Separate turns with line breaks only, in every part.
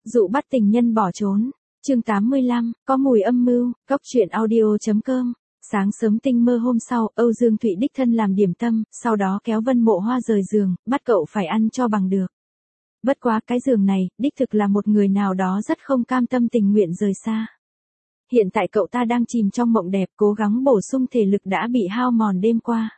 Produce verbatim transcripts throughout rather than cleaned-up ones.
Dụ bắt tình nhân bỏ trốn. Chương tám mươi lăm, có mùi âm mưu, góc truyện audio.com. Sáng sớm tinh mơ hôm sau, Âu Dương Thụy đích thân làm điểm tâm, sau đó kéo Vân Mộ Hoa rời giường, bắt cậu phải ăn cho bằng được. Bất quá cái giường này, đích thực là một người nào đó rất không cam tâm tình nguyện rời xa. Hiện tại cậu ta đang chìm trong mộng đẹp, cố gắng bổ sung thể lực đã bị hao mòn đêm qua.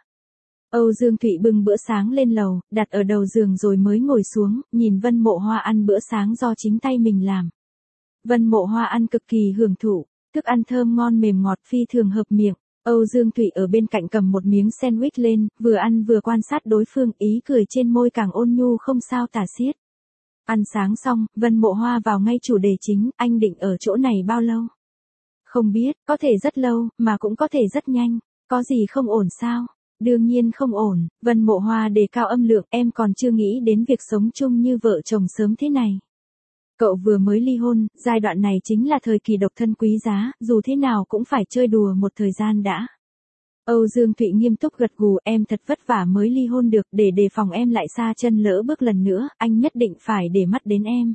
Âu Dương Thụy bưng bữa sáng lên lầu, đặt ở đầu giường rồi mới ngồi xuống, nhìn Vân Mộ Hoa ăn bữa sáng do chính tay mình làm. Vân Mộ Hoa ăn cực kỳ hưởng thụ, thức ăn thơm ngon mềm ngọt phi thường hợp miệng. Âu Dương Thụy ở bên cạnh cầm một miếng sandwich lên, vừa ăn vừa quan sát đối phương, ý cười trên môi càng ôn nhu không sao tả xiết. Ăn sáng xong, Vân Mộ Hoa vào ngay chủ đề chính, anh định ở chỗ này bao lâu? Không biết, có thể rất lâu, mà cũng có thể rất nhanh, có gì không ổn sao? Đương nhiên không ổn, Vân Mộ Hoa đề cao âm lượng, em còn chưa nghĩ đến việc sống chung như vợ chồng sớm thế này. Cậu vừa mới ly hôn, giai đoạn này chính là thời kỳ độc thân quý giá, dù thế nào cũng phải chơi đùa một thời gian đã. Âu Dương Thụy nghiêm túc gật gù, em thật vất vả mới ly hôn được, để đề phòng em lại xa chân lỡ bước lần nữa, anh nhất định phải để mắt đến em.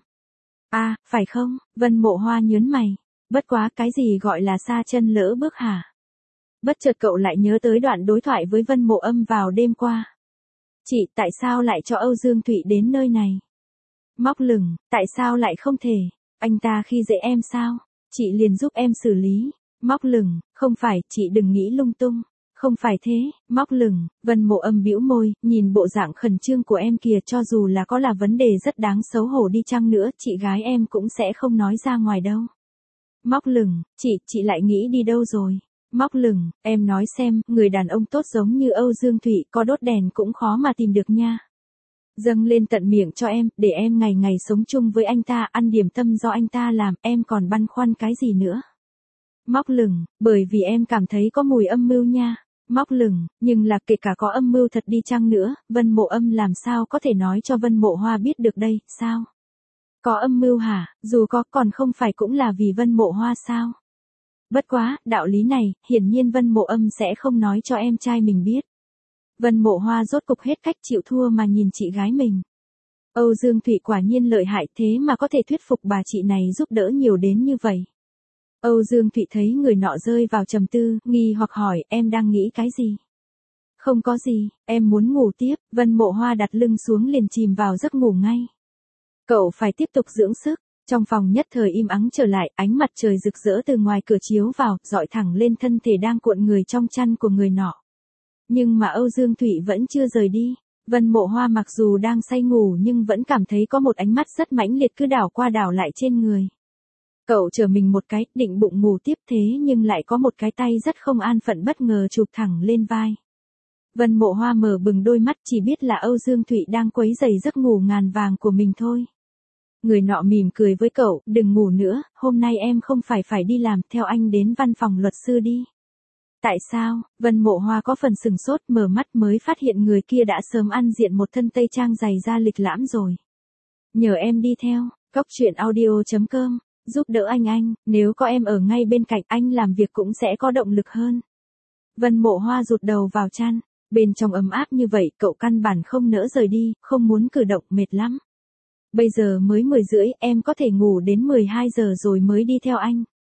À, phải không? Vân Mộ Hoa nhớn mày. Bất quá, cái gì gọi là xa chân lỡ bước hả? Bất chợt cậu lại nhớ tới đoạn đối thoại với Vân Mộ Âm vào đêm qua. Chị, tại sao lại cho Âu Dương Thụy đến nơi này? Móc lửng, tại sao lại không thể? Anh ta khi dễ em sao? Chị liền giúp em xử lý. Móc lửng, không phải, chị đừng nghĩ lung tung. Không phải thế, móc lửng, Vân Mộ Âm bĩu môi, nhìn bộ dạng khẩn trương của em kìa, cho dù là có là vấn đề rất đáng xấu hổ đi chăng nữa, chị gái em cũng sẽ không nói ra ngoài đâu. Móc lửng, chị, chị lại nghĩ đi đâu rồi? Móc lửng, em nói xem, người đàn ông tốt giống như Âu Dương Thụy có đốt đèn cũng khó mà tìm được nha. Dâng lên tận miệng cho em, để em ngày ngày sống chung với anh ta, ăn điểm tâm do anh ta làm, em còn băn khoăn cái gì nữa? Móc lửng, bởi vì em cảm thấy có mùi âm mưu nha. Móc lửng, nhưng là kể cả có âm mưu thật đi chăng nữa, Vân Mộ Âm làm sao có thể nói cho Vân Mộ Hoa biết được đây, sao? Có âm mưu hả? Dù có còn không phải cũng là vì Vân Mộ Hoa sao? Bất quá, đạo lý này, hiển nhiên Vân Mộ Âm sẽ không nói cho em trai mình biết. Vân Mộ Hoa rốt cục hết cách chịu thua mà nhìn chị gái mình. Âu Dương Thụy quả nhiên lợi hại, thế mà có thể thuyết phục bà chị này giúp đỡ nhiều đến như vậy. Âu Dương Thụy thấy người nọ rơi vào trầm tư, nghi hoặc hỏi, em đang nghĩ cái gì? Không có gì, em muốn ngủ tiếp. Vân Mộ Hoa đặt lưng xuống liền chìm vào giấc ngủ ngay. Cậu phải tiếp tục dưỡng sức. Trong phòng nhất thời im ắng trở lại, ánh mặt trời rực rỡ từ ngoài cửa chiếu vào, dọi thẳng lên thân thể đang cuộn người trong chăn của người nọ. Nhưng mà Âu Dương Thụy vẫn chưa rời đi. Vân Mộ Hoa mặc dù đang say ngủ nhưng vẫn cảm thấy có một ánh mắt rất mãnh liệt cứ đảo qua đảo lại trên người. Cậu trở mình một cái, định bụng ngủ tiếp, thế nhưng lại có một cái tay rất không an phận bất ngờ chụp thẳng lên vai. Vân Mộ Hoa mở bừng đôi mắt, chỉ biết là Âu Dương Thụy đang quấy rầy giấc ngủ ngàn vàng của mình thôi. Người nọ mỉm cười với cậu, đừng ngủ nữa, hôm nay em không phải phải đi làm, theo anh đến văn phòng luật sư đi. Tại sao? Vân Mộ Hoa có phần sừng sốt, mở mắt mới phát hiện người kia đã sớm ăn diện một thân tây trang dày da lịch lãm rồi. Nhờ em đi theo, góc truyện audio.com, giúp đỡ anh anh, nếu có em ở ngay bên cạnh anh làm việc cũng sẽ có động lực hơn. Vân Mộ Hoa rụt đầu vào chăn, bên trong ấm áp như vậy cậu căn bản không nỡ rời đi, không muốn cử động, mệt lắm. Bây giờ mới mười rưỡi, em có thể ngủ đến mười hai giờ rồi mới đi theo anh.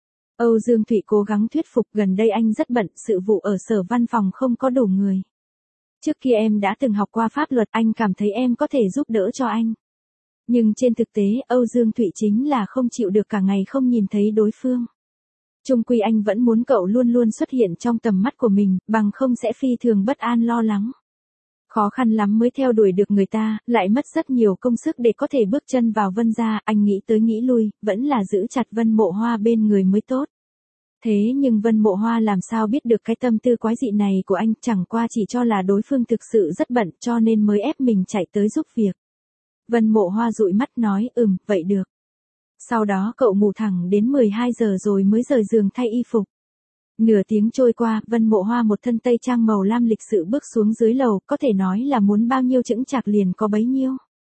Âu Dương Thụy cố gắng thuyết phục, gần đây anh rất bận, sự vụ ở sở văn phòng không có đủ người. Trước kia em đã từng học qua pháp luật, anh cảm thấy em có thể giúp đỡ cho anh. Nhưng trên thực tế, Âu Dương Thụy chính là không chịu được cả ngày không nhìn thấy đối phương. Chung quy anh vẫn muốn cậu luôn luôn xuất hiện trong tầm mắt của mình, bằng không sẽ phi thường bất an lo lắng. Khó khăn lắm mới theo đuổi được người ta, lại mất rất nhiều công sức để có thể bước chân vào Vân gia, anh nghĩ tới nghĩ lui, vẫn là giữ chặt Vân Mộ Hoa bên người mới tốt. Thế nhưng Vân Mộ Hoa làm sao biết được cái tâm tư quái dị này của anh, chẳng qua chỉ cho là đối phương thực sự rất bận cho nên mới ép mình chạy tới giúp việc. Vân Mộ Hoa dụi mắt nói, ừm, vậy được. Sau đó cậu ngủ thẳng đến mười hai giờ rồi mới rời giường thay y phục. Nửa tiếng trôi qua, Vân Mộ Hoa một thân tây trang màu lam lịch sự bước xuống dưới lầu, có thể nói là muốn bao nhiêu chững chạc liền có bấy nhiêu.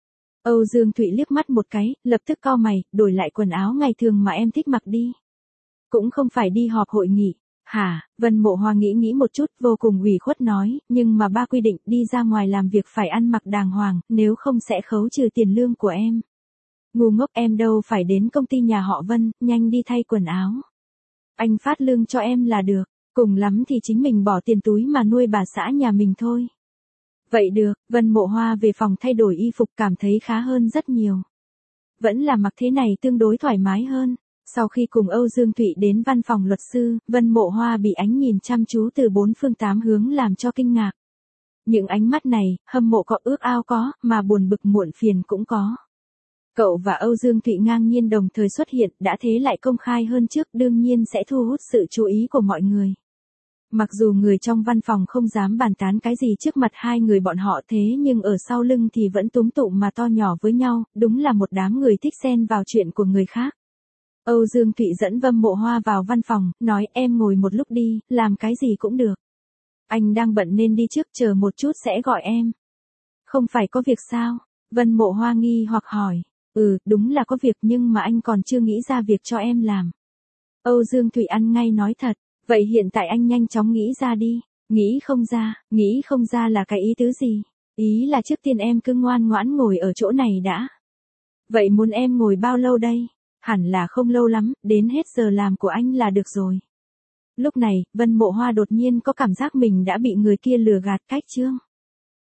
Âu Dương Thụy liếc mắt một cái, lập tức cau mày, đổi lại quần áo ngày thường mà em thích mặc đi. Cũng không phải đi họp hội nghị. Hả? Vân Mộ Hoa nghĩ nghĩ một chút, vô cùng ủy khuất nói, nhưng mà ba quy định đi ra ngoài làm việc phải ăn mặc đàng hoàng, nếu không sẽ khấu trừ tiền lương của em. Ngu ngốc, em đâu phải đến công ty nhà họ Vân, nhanh đi thay quần áo. Anh phát lương cho em là được, cùng lắm thì chính mình bỏ tiền túi mà nuôi bà xã nhà mình thôi. Vậy được, Vân Mộ Hoa về phòng thay đổi y phục cảm thấy khá hơn rất nhiều. Vẫn là mặc thế này tương đối thoải mái hơn. Sau khi cùng Âu Dương Thụy đến văn phòng luật sư, Vân Mộ Hoa bị ánh nhìn chăm chú từ bốn phương tám hướng làm cho kinh ngạc. Những ánh mắt này, hâm mộ có, ước ao có, mà buồn bực muộn phiền cũng có. Cậu và Âu Dương Thụy ngang nhiên đồng thời xuất hiện, đã thế lại công khai hơn trước, đương nhiên sẽ thu hút sự chú ý của mọi người. Mặc dù người trong văn phòng không dám bàn tán cái gì trước mặt hai người bọn họ, thế nhưng ở sau lưng thì vẫn túm tụm mà to nhỏ với nhau, đúng là một đám người thích xen vào chuyện của người khác. Âu Dương Thụy dẫn Vân Mộ Hoa vào văn phòng, nói em ngồi một lúc đi, làm cái gì cũng được. Anh đang bận nên đi trước, chờ một chút sẽ gọi em. Không phải có việc sao? Vân Mộ Hoa nghi hoặc hỏi. Ừ, đúng là có việc nhưng mà anh còn chưa nghĩ ra việc cho em làm. Âu Dương Thụy ăn ngay nói thật. Vậy hiện tại anh nhanh chóng nghĩ ra đi. Nghĩ không ra, nghĩ không ra là cái ý tứ gì? Ý là trước tiên em cứ ngoan ngoãn ngồi ở chỗ này đã. Vậy muốn em ngồi bao lâu đây? Hẳn là không lâu lắm, đến hết giờ làm của anh là được rồi. Lúc này, Vân Mộ Hoa đột nhiên có cảm giác mình đã bị người kia lừa gạt cách chương.